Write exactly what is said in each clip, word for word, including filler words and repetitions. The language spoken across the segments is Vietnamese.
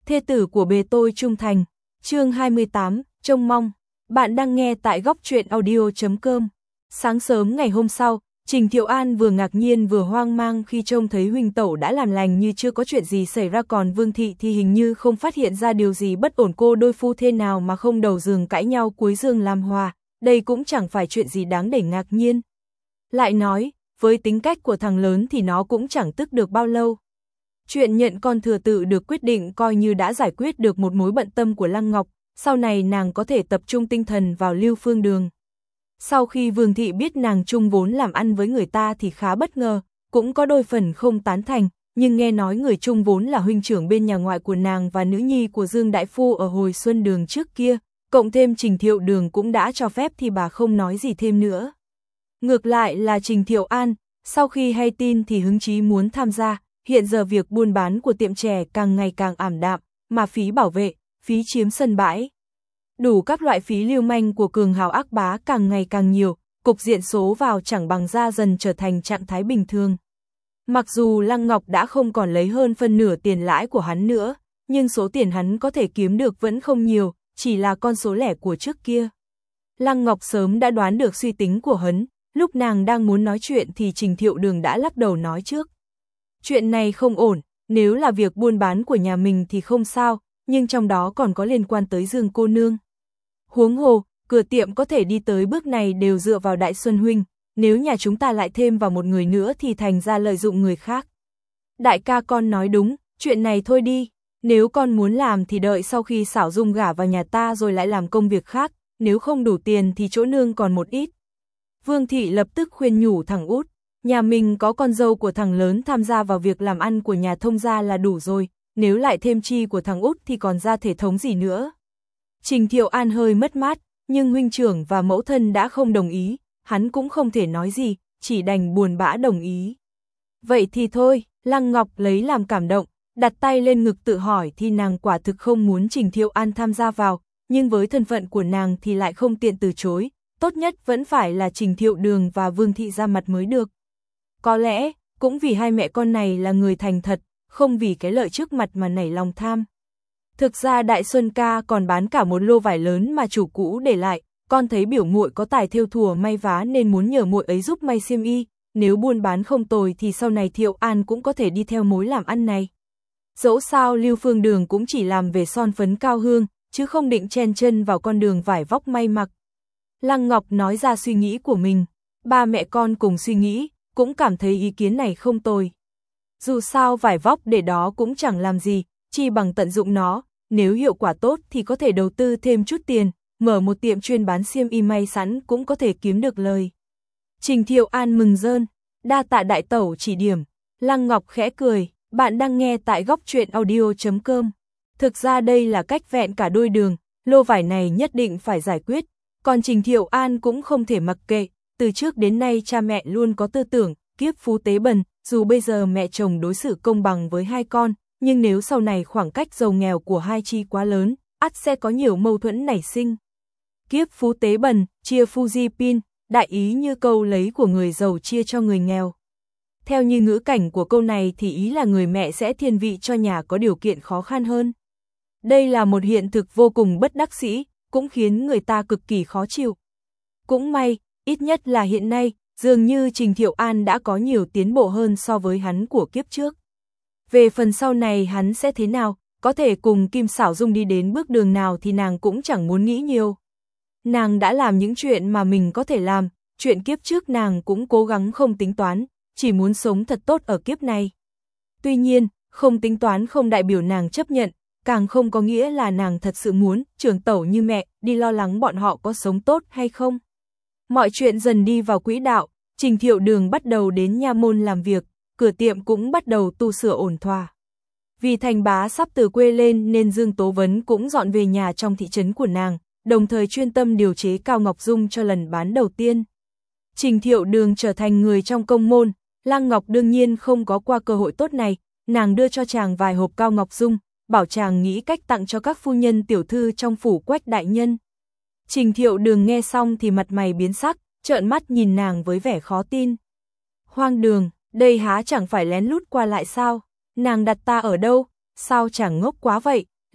thê tử của bề tôi trung thành. Chương hai mươi tám, trông mong. Bạn đang nghe tại góc truyện audio chấm com. Sáng sớm ngày hôm sau, Trình Thiệu An vừa ngạc nhiên vừa hoang mang khi trông thấy huynh tẩu đã làm lành như chưa có chuyện gì xảy ra, còn Vương Thị thì hình như không phát hiện ra điều gì bất ổn. Cô đôi phu thê nào mà không đầu giường cãi nhau cuối giường làm hòa, đây cũng chẳng phải chuyện gì đáng để ngạc nhiên. Lại nói, với tính cách của thằng lớn thì nó cũng chẳng tức được bao lâu. Chuyện nhận con thừa tự được quyết định coi như đã giải quyết được một mối bận tâm của Lăng Ngọc, sau này nàng có thể tập trung tinh thần vào Lưu Phương Đường. Sau khi Vương Thị biết nàng chung vốn làm ăn với người ta thì khá bất ngờ, cũng có đôi phần không tán thành, nhưng nghe nói người chung vốn là huynh trưởng bên nhà ngoại của nàng và nữ nhi của Dương Đại Phu ở hồi Xuân Đường trước kia, cộng thêm Trình Thiệu Đường cũng đã cho phép thì bà không nói gì thêm nữa. Ngược lại là Trình Thiệu An, sau khi hay tin thì hứng chí muốn tham gia, hiện giờ việc buôn bán của tiệm chè càng ngày càng ảm đạm, mà phí bảo vệ, phí chiếm sân bãi, đủ các loại phí lưu manh của cường hào ác bá càng ngày càng nhiều, cục diện số vào chẳng bằng ra dần trở thành trạng thái bình thường. Mặc dù Lăng Ngọc đã không còn lấy hơn phân nửa tiền lãi của hắn nữa, nhưng số tiền hắn có thể kiếm được vẫn không nhiều, chỉ là con số lẻ của trước kia. Lăng Ngọc sớm đã đoán được suy tính của hắn, lúc nàng đang muốn nói chuyện thì Trình Thiệu Đường đã lắc đầu nói trước. Chuyện này không ổn, nếu là việc buôn bán của nhà mình thì không sao, nhưng trong đó còn có liên quan tới Dương cô nương. Huống hồ, cửa tiệm có thể đi tới bước này đều dựa vào Đại Xuân huynh, nếu nhà chúng ta lại thêm vào một người nữa thì thành ra lợi dụng người khác. Đại ca con nói đúng, chuyện này thôi đi, nếu con muốn làm thì đợi sau khi Xảo Dung gả vào nhà ta rồi lại làm công việc khác, nếu không đủ tiền thì chỗ nương còn một ít. Vương Thị lập tức khuyên nhủ thằng út, nhà mình có con dâu của thằng lớn tham gia vào việc làm ăn của nhà thông gia là đủ rồi, nếu lại thêm chi của thằng út thì còn ra thể thống gì nữa. Trình Thiệu An hơi mất mát, nhưng huynh trưởng và mẫu thân đã không đồng ý, hắn cũng không thể nói gì, chỉ đành buồn bã đồng ý. Vậy thì thôi, Lăng Ngọc lấy làm cảm động, đặt tay lên ngực tự hỏi thì nàng quả thực không muốn Trình Thiệu An tham gia vào, nhưng với thân phận của nàng thì lại không tiện từ chối, tốt nhất vẫn phải là Trình Thiệu Đường và Vương Thị ra mặt mới được. Có lẽ, cũng vì hai mẹ con này là người thành thật, không vì cái lợi trước mặt mà nảy lòng tham. Thực ra Đại Xuân ca còn bán cả một lô vải lớn mà chủ cũ để lại, con thấy biểu muội có tài thêu thùa may vá nên muốn nhờ muội ấy giúp may xiêm y, nếu buôn bán không tồi thì sau này Thiệu An cũng có thể đi theo mối làm ăn này. Dẫu sao Lưu Phương Đường cũng chỉ làm về son phấn cao hương, chứ không định chen chân vào con đường vải vóc may mặc. Lăng Ngọc nói ra suy nghĩ của mình, ba mẹ con cùng suy nghĩ, cũng cảm thấy ý kiến này không tồi. Dù sao vải vóc để đó cũng chẳng làm gì, chi bằng tận dụng nó, nếu hiệu quả tốt thì có thể đầu tư thêm chút tiền, mở một tiệm chuyên bán xiêm y may sẵn cũng có thể kiếm được lời. Trình Thiệu An mừng rơn, đa tạ đại tẩu chỉ điểm. Lăng Ngọc khẽ cười, bạn đang nghe tại góc truyện audio chấm com. Thực ra đây là cách vẹn cả đôi đường, lô vải này nhất định phải giải quyết, còn Trình Thiệu An cũng không thể mặc kệ, từ trước đến nay cha mẹ luôn có tư tưởng, kiếp phú tế bần, dù bây giờ mẹ chồng đối xử công bằng với hai con, nhưng nếu sau này khoảng cách giàu nghèo của hai chi quá lớn, ắt sẽ có nhiều mâu thuẫn nảy sinh. Kiếp phú tế bần, chia phu di pin, đại ý như câu lấy của người giàu chia cho người nghèo. Theo như ngữ cảnh của câu này thì ý là người mẹ sẽ thiên vị cho nhà có điều kiện khó khăn hơn. Đây là một hiện thực vô cùng bất đắc dĩ, cũng khiến người ta cực kỳ khó chịu. Cũng may, ít nhất là hiện nay, dường như Trình Thiệu An đã có nhiều tiến bộ hơn so với hắn của kiếp trước. Về phần sau này hắn sẽ thế nào, có thể cùng Kim Xảo Dung đi đến bước đường nào thì nàng cũng chẳng muốn nghĩ nhiều. Nàng đã làm những chuyện mà mình có thể làm, chuyện kiếp trước nàng cũng cố gắng không tính toán, chỉ muốn sống thật tốt ở kiếp này. Tuy nhiên, không tính toán không đại biểu nàng chấp nhận, càng không có nghĩa là nàng thật sự muốn trưởng tẩu như mẹ đi lo lắng bọn họ có sống tốt hay không. Mọi chuyện dần đi vào quỹ đạo, Trình Thiệu Đường bắt đầu đến nha môn làm việc, cửa tiệm cũng bắt đầu tu sửa ổn thỏa. Vì Thành Bá sắp từ quê lên nên Dương Tố Vấn cũng dọn về nhà trong thị trấn của nàng, đồng thời chuyên tâm điều chế Cao Ngọc Dung cho lần bán đầu tiên. Trình Thiệu Đường trở thành người trong công môn, Lăng Ngọc đương nhiên không có qua cơ hội tốt này, nàng đưa cho chàng vài hộp Cao Ngọc Dung, bảo chàng nghĩ cách tặng cho các phu nhân tiểu thư trong phủ Quách đại nhân. Trình Thiệu Đường nghe xong thì mặt mày biến sắc, trợn mắt nhìn nàng với vẻ khó tin. Hoang đường, đây há chẳng phải lén lút qua lại sao? Nàng đặt ta ở đâu? Sao chẳng ngốc quá vậy?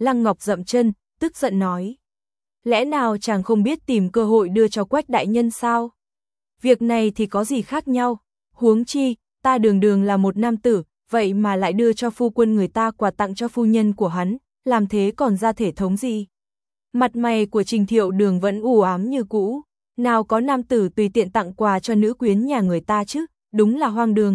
Lăng Ngọc dậm chân, tức giận nói. Lẽ nào chàng không biết tìm cơ hội đưa cho Quách đại nhân sao? Việc này thì có gì khác nhau, huống chi, ta đường đường là một nam tử, vậy mà lại đưa cho phu quân người ta quà tặng cho phu nhân của hắn, làm thế còn ra thể thống gì? Mặt mày của Trình Thiệu Đường vẫn u ám như cũ, nào có nam tử tùy tiện tặng quà cho nữ quyến nhà người ta chứ, đúng là hoang đường.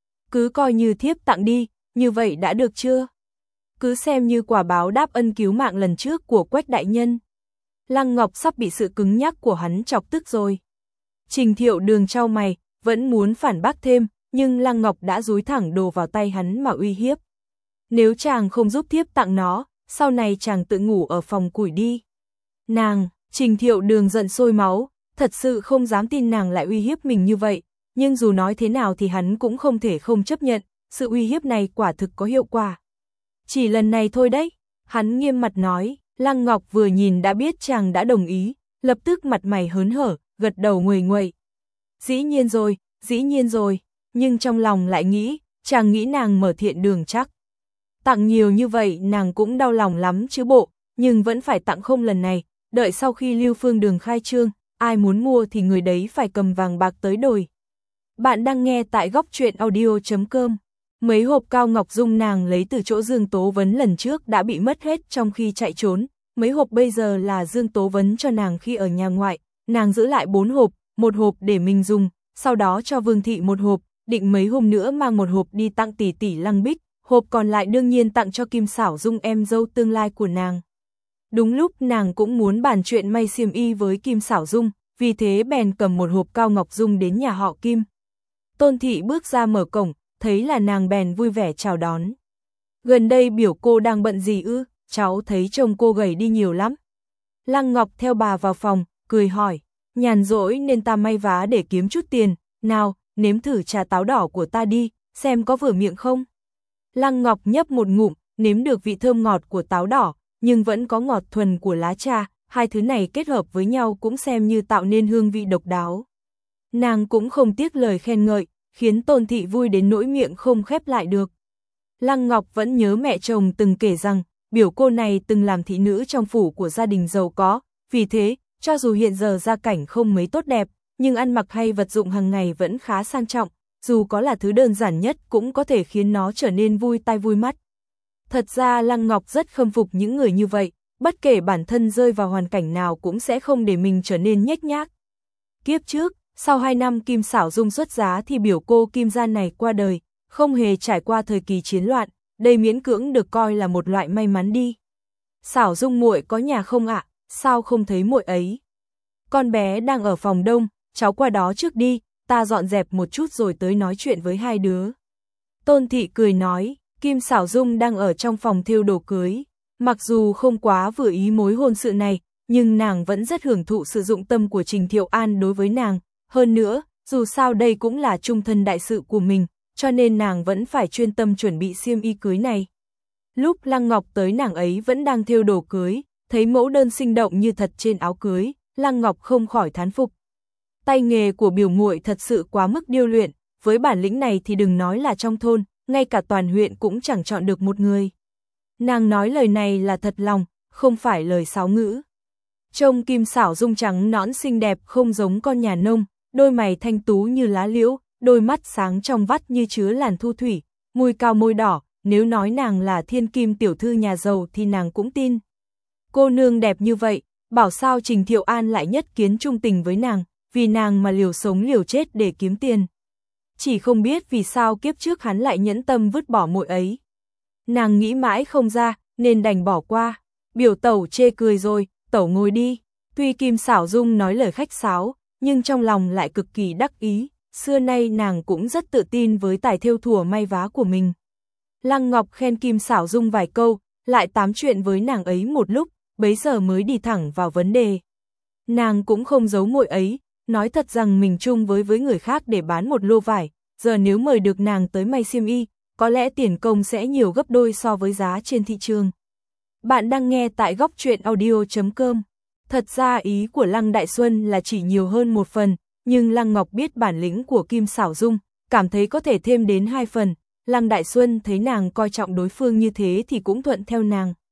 Cứ coi như thiếp tặng đi, như vậy đã được chưa? Cứ xem như quả báo đáp ân cứu mạng lần trước của Quách đại nhân. Lăng Ngọc sắp bị sự cứng nhắc của hắn chọc tức rồi. Trình Thiệu Đường trao mày, vẫn muốn phản bác thêm, nhưng Lăng Ngọc đã dúi thẳng đồ vào tay hắn mà uy hiếp. Nếu chàng không giúp thiếp tặng nó, sau này chàng tự ngủ ở phòng củi đi. Nàng, Trình Thiệu Đường giận sôi máu, thật sự không dám tin nàng lại uy hiếp mình như vậy, nhưng dù nói thế nào thì hắn cũng không thể không chấp nhận, sự uy hiếp này quả thực có hiệu quả. Chỉ lần này thôi đấy, hắn nghiêm mặt nói. Lăng Ngọc vừa nhìn đã biết chàng đã đồng ý, lập tức mặt mày hớn hở, gật đầu nguầy nguậy. Dĩ nhiên rồi, dĩ nhiên rồi, nhưng trong lòng lại nghĩ, chàng nghĩ nàng mở thiện đường chắc. Tặng nhiều như vậy nàng cũng đau lòng lắm chứ bộ, nhưng vẫn phải tặng không lần này, đợi sau khi Lưu Phương Đường khai trương, ai muốn mua thì người đấy phải cầm vàng bạc tới đổi. Bạn đang nghe tại góc truyện audio chấm com. Mấy hộp cao ngọc dung nàng lấy từ chỗ Dương Tố Vấn lần trước đã bị mất hết trong khi chạy trốn, mấy hộp bây giờ là Dương Tố Vấn cho nàng khi ở nhà ngoại, nàng giữ lại bốn hộp, một hộp để mình dùng, sau đó cho Vương Thị một hộp, định mấy hôm nữa mang một hộp đi tặng tỷ tỷ Lăng Bích, hộp còn lại đương nhiên tặng cho Kim Xảo Dung em dâu tương lai của nàng. Đúng lúc nàng cũng muốn bàn chuyện may xiêm y với Kim Xảo Dung, vì thế bèn cầm một hộp cao ngọc dung đến nhà họ Kim. Tôn Thị bước ra mở cổng, thấy là nàng bèn vui vẻ chào đón. Gần đây biểu cô đang bận gì ư, cháu thấy chồng cô gầy đi nhiều lắm. Lăng Ngọc theo bà vào phòng, cười hỏi, nhàn rỗi nên ta may vá để kiếm chút tiền, nào, nếm thử trà táo đỏ của ta đi, xem có vừa miệng không. Lăng Ngọc nhấp một ngụm, nếm được vị thơm ngọt của táo đỏ, nhưng vẫn có ngọt thuần của lá trà, hai thứ này kết hợp với nhau cũng xem như tạo nên hương vị độc đáo. Nàng cũng không tiếc lời khen ngợi, khiến Tôn Thị vui đến nỗi miệng không khép lại được. Lăng Ngọc vẫn nhớ mẹ chồng từng kể rằng, biểu cô này từng làm thị nữ trong phủ của gia đình giàu có, vì thế, cho dù hiện giờ gia cảnh không mấy tốt đẹp, nhưng ăn mặc hay vật dụng hàng ngày vẫn khá sang trọng, dù có là thứ đơn giản nhất cũng có thể khiến nó trở nên vui tai vui mắt. Thật ra Lăng Ngọc rất khâm phục những người như vậy, bất kể bản thân rơi vào hoàn cảnh nào cũng sẽ không để mình trở nên nhếch nhác. Kiếp trước, sau hai năm Kim Xảo Dung xuất giá thì biểu cô Kim Gian này qua đời, không hề trải qua thời kỳ chiến loạn, đây miễn cưỡng được coi là một loại may mắn đi. Xảo Dung muội có nhà không ạ? Sao không thấy muội ấy? Con bé đang ở phòng đông, cháu qua đó trước đi, ta dọn dẹp một chút rồi tới nói chuyện với hai đứa. Tôn Thị cười nói, Kim Xảo Dung đang ở trong phòng thêu đồ cưới, mặc dù không quá vừa ý mối hôn sự này, nhưng nàng vẫn rất hưởng thụ sự dụng tâm của Trình Thiệu An đối với nàng. Hơn nữa, dù sao đây cũng là trung thân đại sự của mình, cho nên nàng vẫn phải chuyên tâm chuẩn bị xiêm y cưới này. Lúc Lăng Ngọc tới nàng ấy vẫn đang thêu đồ cưới, thấy mẫu đơn sinh động như thật trên áo cưới, Lăng Ngọc không khỏi thán phục. Tay nghề của biểu muội thật sự quá mức điêu luyện, với bản lĩnh này thì đừng nói là trong thôn, ngay cả toàn huyện cũng chẳng chọn được một người. Nàng nói lời này là thật lòng, không phải lời sáo ngữ. Trông Kim Xảo Dung trắng nõn xinh đẹp không giống con nhà nông, đôi mày thanh tú như lá liễu, đôi mắt sáng trong vắt như chứa làn thu thủy, môi cao môi đỏ, nếu nói nàng là thiên kim tiểu thư nhà giàu thì nàng cũng tin. Cô nương đẹp như vậy, bảo sao Trình Thiệu An lại nhất kiến trung tình với nàng, vì nàng mà liều sống liều chết để kiếm tiền. Chỉ không biết vì sao kiếp trước hắn lại nhẫn tâm vứt bỏ muội ấy. Nàng nghĩ mãi không ra, nên đành bỏ qua. Biểu tẩu chê cười rồi, tẩu ngồi đi. Tuy Kim Xảo Dung nói lời khách sáo, nhưng trong lòng lại cực kỳ đắc ý, xưa nay nàng cũng rất tự tin với tài thêu thùa may vá của mình. Lăng Ngọc khen Kim Xảo Dung vài câu, lại tám chuyện với nàng ấy một lúc, bấy giờ mới đi thẳng vào vấn đề. Nàng cũng không giấu muội ấy, nói thật rằng mình chung với với người khác để bán một lô vải, giờ nếu mời được nàng tới may xiêm y, có lẽ tiền công sẽ nhiều gấp đôi so với giá trên thị trường. Bạn đang nghe tại góc truyện audio chấm com. Thật ra ý của Lăng Đại Xuân là chỉ nhiều hơn một phần, nhưng Lăng Ngọc biết bản lĩnh của Kim Xảo Dung, cảm thấy có thể thêm đến hai phần. Lăng Đại Xuân thấy nàng coi trọng đối phương như thế thì cũng thuận theo nàng.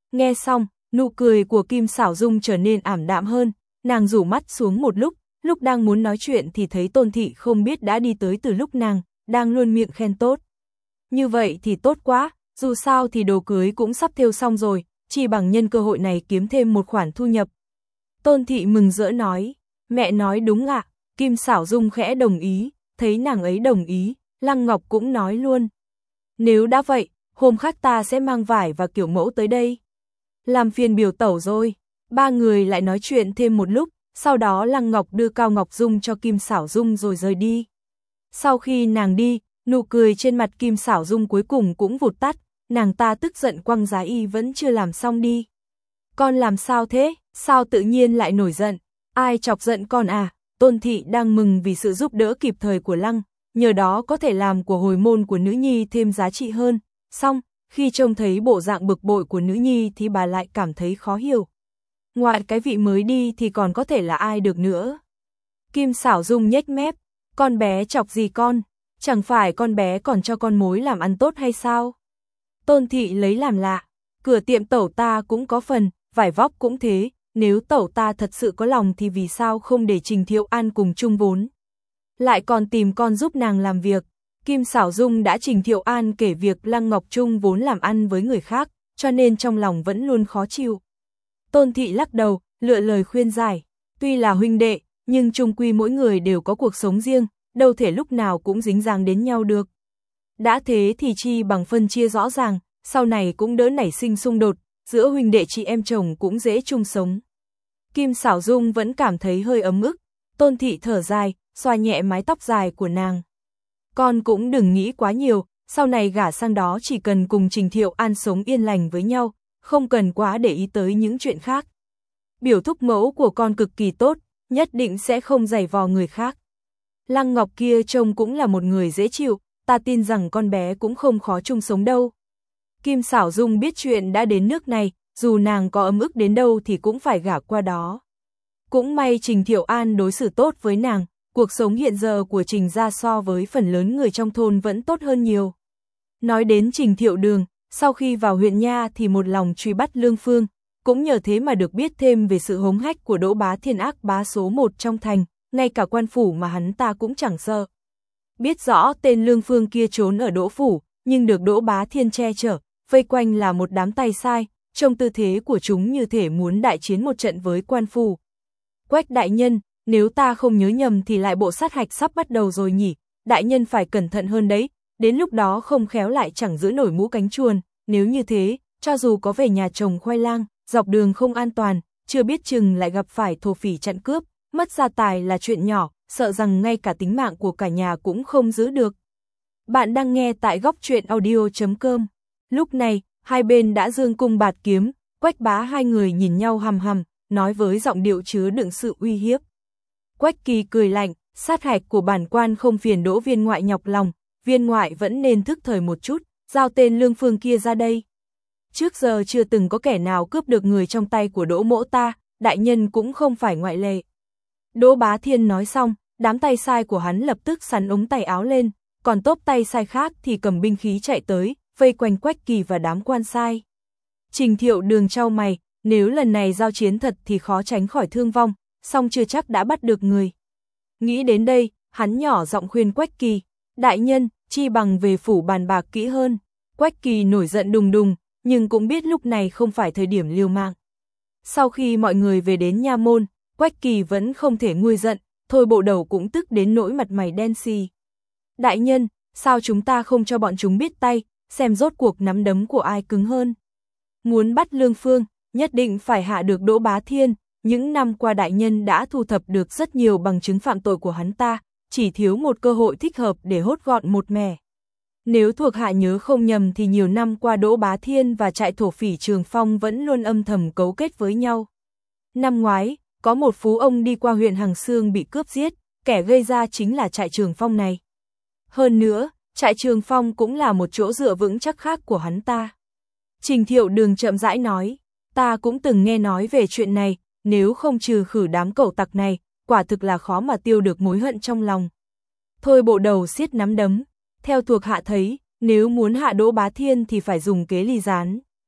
Nghe xong, nụ cười của Kim Xảo Dung trở nên ảm đạm hơn, nàng rủ mắt xuống một lúc, lúc đang muốn nói chuyện thì thấy Tôn Thị không biết đã đi tới từ lúc nàng, đang luôn miệng khen tốt. Như vậy thì tốt quá, dù sao thì đồ cưới cũng sắp thêu xong rồi, chỉ bằng nhân cơ hội này kiếm thêm một khoản thu nhập. Tôn Thị mừng rỡ nói, mẹ nói đúng ạ, Kim Xảo Dung khẽ đồng ý, thấy nàng ấy đồng ý, Lăng Ngọc cũng nói luôn. Nếu đã vậy, hôm khác ta sẽ mang vải và kiểu mẫu tới đây. Làm phiền biểu tẩu rồi, ba người lại nói chuyện thêm một lúc, sau đó Lăng Ngọc đưa Cao Ngọc Dung cho Kim Xảo Dung rồi rời đi. Sau khi nàng đi, nụ cười trên mặt Kim Xảo Dung cuối cùng cũng vụt tắt, nàng ta tức giận quăng giá y vẫn chưa làm xong đi. Con làm sao thế, sao tự nhiên lại nổi giận, ai chọc giận con à? Tôn Thị đang mừng vì sự giúp đỡ kịp thời của Lăng, nhờ đó có thể làm của hồi môn của nữ nhi thêm giá trị hơn, xong, khi trông thấy bộ dạng bực bội của nữ nhi thì bà lại cảm thấy khó hiểu. Ngoại cái vị mới đi thì còn có thể là ai được nữa. Kim Xảo Dung nhếch mép, con bé chọc gì con, chẳng phải con bé còn cho con mối làm ăn tốt hay sao? Tôn Thị lấy làm lạ, cửa tiệm tẩu ta cũng có phần, vải vóc cũng thế, nếu tẩu ta thật sự có lòng thì vì sao không để Trình Thiệu An cùng chung vốn? Lại còn tìm con giúp nàng làm việc. Kim Xảo Dung đã Trình Thiệu An kể việc Lăng Ngọc chung vốn làm ăn với người khác, cho nên trong lòng vẫn luôn khó chịu. Tôn Thị lắc đầu, lựa lời khuyên giải, tuy là huynh đệ, nhưng chung quy mỗi người đều có cuộc sống riêng, đâu thể lúc nào cũng dính dáng đến nhau được. Đã thế thì chi bằng phân chia rõ ràng, sau này cũng đỡ nảy sinh xung đột, giữa huynh đệ chị em chồng cũng dễ chung sống. Kim Xảo Dung vẫn cảm thấy hơi ấm ức, Tôn Thị thở dài, xoa nhẹ mái tóc dài của nàng. Con cũng đừng nghĩ quá nhiều, sau này gả sang đó chỉ cần cùng Trình Thiệu An sống yên lành với nhau, không cần quá để ý tới những chuyện khác. Biểu thúc mẫu của con cực kỳ tốt, nhất định sẽ không giày vò người khác. Lăng Ngọc kia trông cũng là một người dễ chịu, ta tin rằng con bé cũng không khó chung sống đâu. Kim Xảo Dung biết chuyện đã đến nước này, dù nàng có ấm ức đến đâu thì cũng phải gả qua đó. Cũng may Trình Thiệu An đối xử tốt với nàng, cuộc sống hiện giờ của Trình gia so với phần lớn người trong thôn vẫn tốt hơn nhiều. Nói đến Trình Thiệu Đường, sau khi vào huyện nha thì một lòng truy bắt Lương Phương, cũng nhờ thế mà được biết thêm về sự hống hách của Đỗ Bá Thiên ác bá số một trong thành, ngay cả quan phủ mà hắn ta cũng chẳng sợ. Biết rõ tên Lương Phương kia trốn ở Đỗ phủ, nhưng được Đỗ Bá Thiên che chở, vây quanh là một đám tay sai, trong tư thế của chúng như thể muốn đại chiến một trận với quan phủ. Quách đại nhân, nếu ta không nhớ nhầm thì lại bộ sát hạch sắp bắt đầu rồi nhỉ, đại nhân phải cẩn thận hơn đấy, đến lúc đó không khéo lại chẳng giữ nổi mũ cánh chuồn, nếu như thế, cho dù có về nhà trồng khoai lang, dọc đường không an toàn, chưa biết chừng lại gặp phải thổ phỉ chặn cướp, mất gia tài là chuyện nhỏ, sợ rằng ngay cả tính mạng của cả nhà cũng không giữ được. Bạn đang nghe tại góc truyện audio chấm com. Lúc này, hai bên đã dương cung bạt kiếm, Quách Bá hai người nhìn nhau hằm hằm, nói với giọng điệu chứa đựng sự uy hiếp. Quách Kỳ cười lạnh, sát hạch của bản quan không phiền Đỗ viên ngoại nhọc lòng, viên ngoại vẫn nên thức thời một chút, giao tên Lương Phương kia ra đây. Trước giờ chưa từng có kẻ nào cướp được người trong tay của Đỗ mỗ ta, đại nhân cũng không phải ngoại lệ. Đỗ Bá Thiên nói xong, đám tay sai của hắn lập tức sắn ống tay áo lên, còn tốp tay sai khác thì cầm binh khí chạy tới, vây quanh Quách Kỳ và đám quan sai. Trình Thiệu Đường trao mày, nếu lần này giao chiến thật thì khó tránh khỏi thương vong, song chưa chắc đã bắt được người. Nghĩ đến đây, hắn nhỏ giọng khuyên Quách Kỳ, đại nhân, chi bằng về phủ bàn bạc kỹ hơn. Quách Kỳ nổi giận đùng đùng, nhưng cũng biết lúc này không phải thời điểm liều mạng. Sau khi mọi người về đến nha môn, Quách Kỳ vẫn không thể nguôi giận, thôi bộ đầu cũng tức đến nỗi mặt mày đen xì. Đại nhân, sao chúng ta không cho bọn chúng biết tay, xem rốt cuộc nắm đấm của ai cứng hơn. Muốn bắt Lương Phương, nhất định phải hạ được Đỗ Bá Thiên, những năm qua đại nhân đã thu thập được rất nhiều bằng chứng phạm tội của hắn ta, chỉ thiếu một cơ hội thích hợp để hốt gọn một mẻ. Nếu thuộc hạ nhớ không nhầm thì nhiều năm qua Đỗ Bá Thiên và trại thổ phỉ Trường Phong vẫn luôn âm thầm cấu kết với nhau. Năm ngoái, có một phú ông đi qua huyện Hằng Xương bị cướp giết, kẻ gây ra chính là trại Trường Phong này. Hơn nữa, trại Trường Phong cũng là một chỗ dựa vững chắc khác của hắn ta. Trình Thiệu Đường chậm rãi nói, ta cũng từng nghe nói về chuyện này, nếu không trừ khử đám cẩu tặc này, quả thực là khó mà tiêu được mối hận trong lòng. Thôi bộ đầu siết nắm đấm, theo thuộc hạ thấy, nếu muốn hạ Đỗ Bá Thiên thì phải dùng kế ly gián.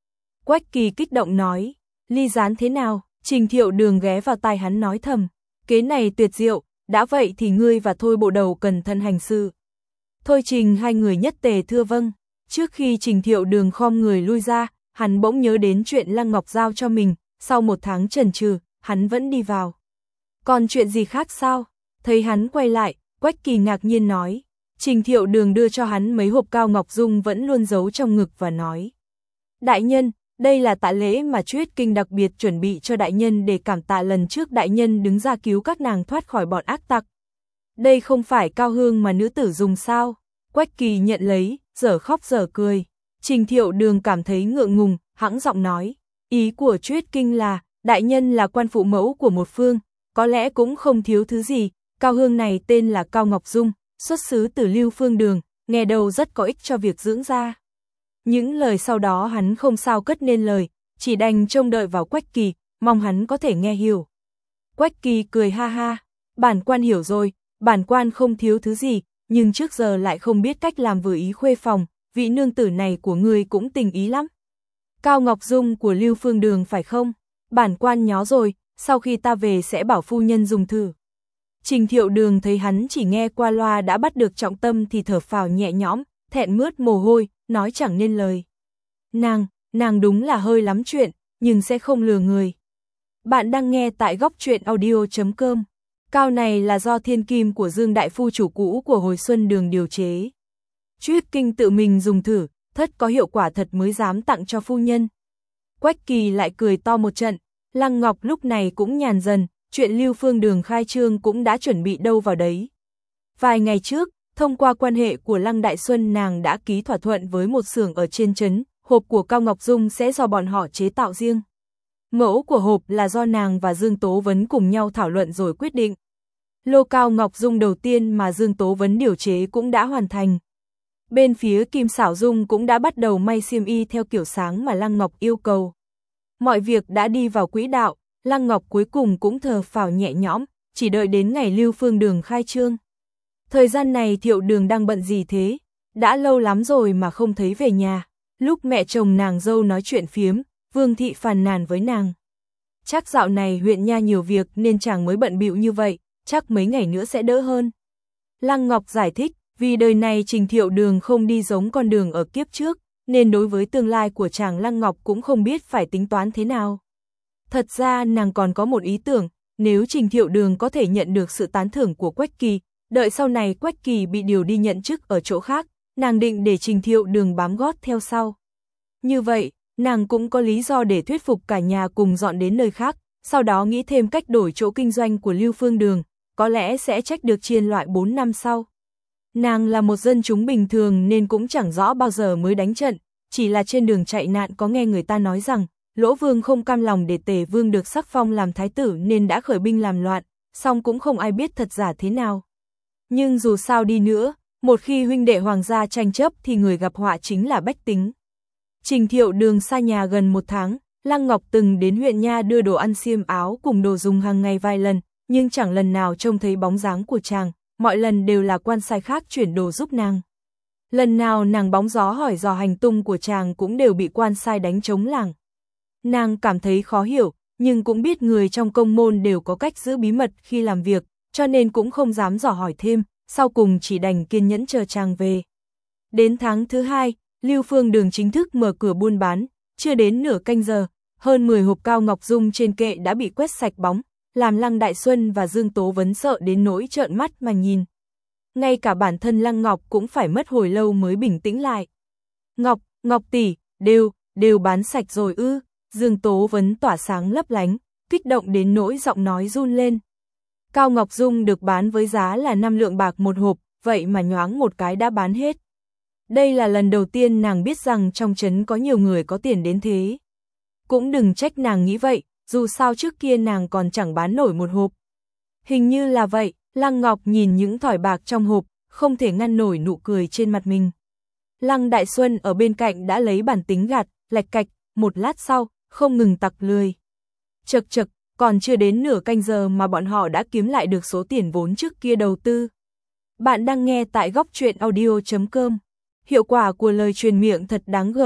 Quách Kỳ kích động nói, ly gián thế nào? Trình Thiệu Đường ghé vào tai hắn nói thầm, kế này tuyệt diệu, đã vậy thì ngươi và Thôi bộ đầu cẩn thận hành sự. Thôi Trình hai người nhất tề thưa vâng. Trước khi Trình Thiệu Đường khom người lui ra, hắn bỗng nhớ đến chuyện Lăng Ngọc giao cho mình, sau một tháng chần chừ, hắn vẫn đi vào. Còn chuyện gì khác sao? Thấy hắn quay lại, Quách Kỳ ngạc nhiên nói. Trình Thiệu Đường đưa cho hắn mấy hộp cao ngọc dung vẫn luôn giấu trong ngực và nói. Đại nhân, đây là tạ lễ mà Truyết Kinh đặc biệt chuẩn bị cho đại nhân để cảm tạ lần trước đại nhân đứng ra cứu các nàng thoát khỏi bọn ác tặc. Đây không phải cao hương mà nữ tử dùng sao? Quách Kỳ nhận lấy, dở khóc dở cười. Trình Thiệu Đường cảm thấy ngượng ngùng, hãng giọng nói. Ý của Truyết Kinh là, đại nhân là quan phụ mẫu của một phương, có lẽ cũng không thiếu thứ gì. Cao hương này tên là Cao Ngọc Dung, xuất xứ từ Lưu Phương Đường, nghe đầu rất có ích cho việc dưỡng da. Những lời sau đó hắn không sao cất nên lời, chỉ đành trông đợi vào Quách Kỳ, mong hắn có thể nghe hiểu. Quách Kỳ cười ha ha, bản quan hiểu rồi, bản quan không thiếu thứ gì, nhưng trước giờ lại không biết cách làm vừa ý khuê phòng, vị nương tử này của ngươi cũng tình ý lắm. Cao Ngọc Dung của Lưu Phương Đường phải không? Bản quan nhó rồi, sau khi ta về sẽ bảo phu nhân dùng thử. Trình Thiệu Đường thấy hắn chỉ nghe qua loa đã bắt được trọng tâm thì thở phào nhẹ nhõm, thẹn mướt mồ hôi, nói chẳng nên lời. Nàng, nàng đúng là hơi lắm chuyện, nhưng sẽ không lừa người. Bạn đang nghe tại góc truyện audio chấm com. Cao này là do thiên kim của Dương Đại Phu chủ cũ của Hồi Xuân Đường điều chế. Truyết Kinh tự mình dùng thử, thất có hiệu quả thật mới dám tặng cho phu nhân. Quách Kỳ lại cười to một trận, Lăng Ngọc lúc này cũng nhàn dần, chuyện Lưu Phương Đường khai trương cũng đã chuẩn bị đâu vào đấy. Vài ngày trước, thông qua quan hệ của Lăng Đại Xuân nàng đã ký thỏa thuận với một xưởng ở trên trấn, hộp của Cao Ngọc Dung sẽ do bọn họ chế tạo riêng. Mẫu của hộp là do nàng và Dương Tố Vấn cùng nhau thảo luận rồi quyết định. Lô Cao Ngọc Dung đầu tiên mà Dương Tố Vấn điều chế cũng đã hoàn thành. Bên phía Kim Xảo Dung cũng đã bắt đầu may xiêm y theo kiểu sáng mà Lăng Ngọc yêu cầu. Mọi việc đã đi vào quỹ đạo, Lăng Ngọc cuối cùng cũng thở phào nhẹ nhõm, chỉ đợi đến ngày Lưu Phương Đường khai trương. Thời gian này Thiệu Đường đang bận gì thế? Đã lâu lắm rồi mà không thấy về nhà. Lúc mẹ chồng nàng dâu nói chuyện phiếm, Vương thị phàn nàn với nàng. Chắc dạo này huyện nha nhiều việc nên chàng mới bận bịu như vậy, chắc mấy ngày nữa sẽ đỡ hơn. Lăng Ngọc giải thích, vì đời này Trình Thiệu Đường không đi giống con đường ở kiếp trước, nên đối với tương lai của chàng Lăng Ngọc cũng không biết phải tính toán thế nào. Thật ra nàng còn có một ý tưởng, nếu Trình Thiệu Đường có thể nhận được sự tán thưởng của Quách Kỳ, đợi sau này Quách Kỳ bị điều đi nhận chức ở chỗ khác, nàng định để Trình Thiệu Đường bám gót theo sau. Như vậy, nàng cũng có lý do để thuyết phục cả nhà cùng dọn đến nơi khác, sau đó nghĩ thêm cách đổi chỗ kinh doanh của Lưu Phương Đường, có lẽ sẽ trách được chiên loại bốn năm sau. Nàng là một dân chúng bình thường nên cũng chẳng rõ bao giờ mới đánh trận, chỉ là trên đường chạy nạn có nghe người ta nói rằng, Lỗ Vương không cam lòng để Tề Vương được sắc phong làm thái tử nên đã khởi binh làm loạn, song cũng không ai biết thật giả thế nào. Nhưng dù sao đi nữa, một khi huynh đệ hoàng gia tranh chấp thì người gặp họa chính là bách tính. Trình Thiệu Đường xa nhà gần một tháng, Lăng Ngọc từng đến huyện nha đưa đồ ăn xiêm áo cùng đồ dùng hàng ngày vài lần, nhưng chẳng lần nào trông thấy bóng dáng của chàng, mọi lần đều là quan sai khác chuyển đồ giúp nàng. Lần nào nàng bóng gió hỏi dò hành tung của chàng cũng đều bị quan sai đánh trống lảng. Nàng cảm thấy khó hiểu, nhưng cũng biết người trong công môn đều có cách giữ bí mật khi làm việc, cho nên cũng không dám dò hỏi thêm, sau cùng chỉ đành kiên nhẫn chờ chàng về. Đến tháng thứ hai, Lưu Phương Đường chính thức mở cửa buôn bán, chưa đến nửa canh giờ, hơn mười hộp Cao Ngọc Dung trên kệ đã bị quét sạch bóng, làm Lăng Đại Xuân và Dương Tố Vấn sợ đến nỗi trợn mắt mà nhìn. Ngay cả bản thân Lăng Ngọc cũng phải mất hồi lâu mới bình tĩnh lại. Ngọc, Ngọc tỷ, đều, đều bán sạch rồi ư? Dương Tố Vấn tỏa sáng lấp lánh, kích động đến nỗi giọng nói run lên. Cao Ngọc Dung được bán với giá là năm lượng bạc một hộp, vậy mà nhoáng một cái đã bán hết. Đây là lần đầu tiên nàng biết rằng trong trấn có nhiều người có tiền đến thế. Cũng đừng trách nàng nghĩ vậy, dù sao trước kia nàng còn chẳng bán nổi một hộp. Hình như là vậy, Lăng Ngọc nhìn những thỏi bạc trong hộp, không thể ngăn nổi nụ cười trên mặt mình. Lăng Đại Xuân ở bên cạnh đã lấy bản tính gạt, lạch cạch, một lát sau, không ngừng tặc lười. Chật chật, còn chưa đến nửa canh giờ mà bọn họ đã kiếm lại được số tiền vốn trước kia đầu tư. Bạn đang nghe tại góc truyện audio chấm com. Hiệu quả của lời truyền miệng thật đáng gờm,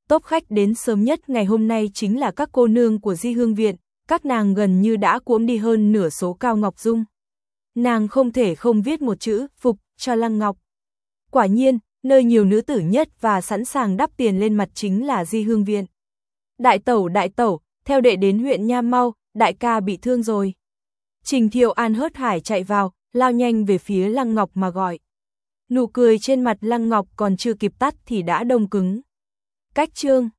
Tốp khách đến sớm nhất ngày hôm nay chính là các cô nương của Di Hương Viện, các nàng gần như đã cuỗm đi hơn nửa số Cao Ngọc Dung. Nàng không thể không viết một chữ phục cho Lăng Ngọc. Quả nhiên, nơi nhiều nữ tử nhất và sẵn sàng đắp tiền lên mặt chính là Di Hương Viện. Đại tẩu đại tẩu, theo đệ đến huyện Nha mau, đại ca bị thương rồi. Trình Thiệu An hớt hải chạy vào, lao nhanh về phía Lăng Ngọc mà gọi. Nụ cười trên mặt Lăng Ngọc còn chưa kịp tắt thì đã đông cứng. Cách chương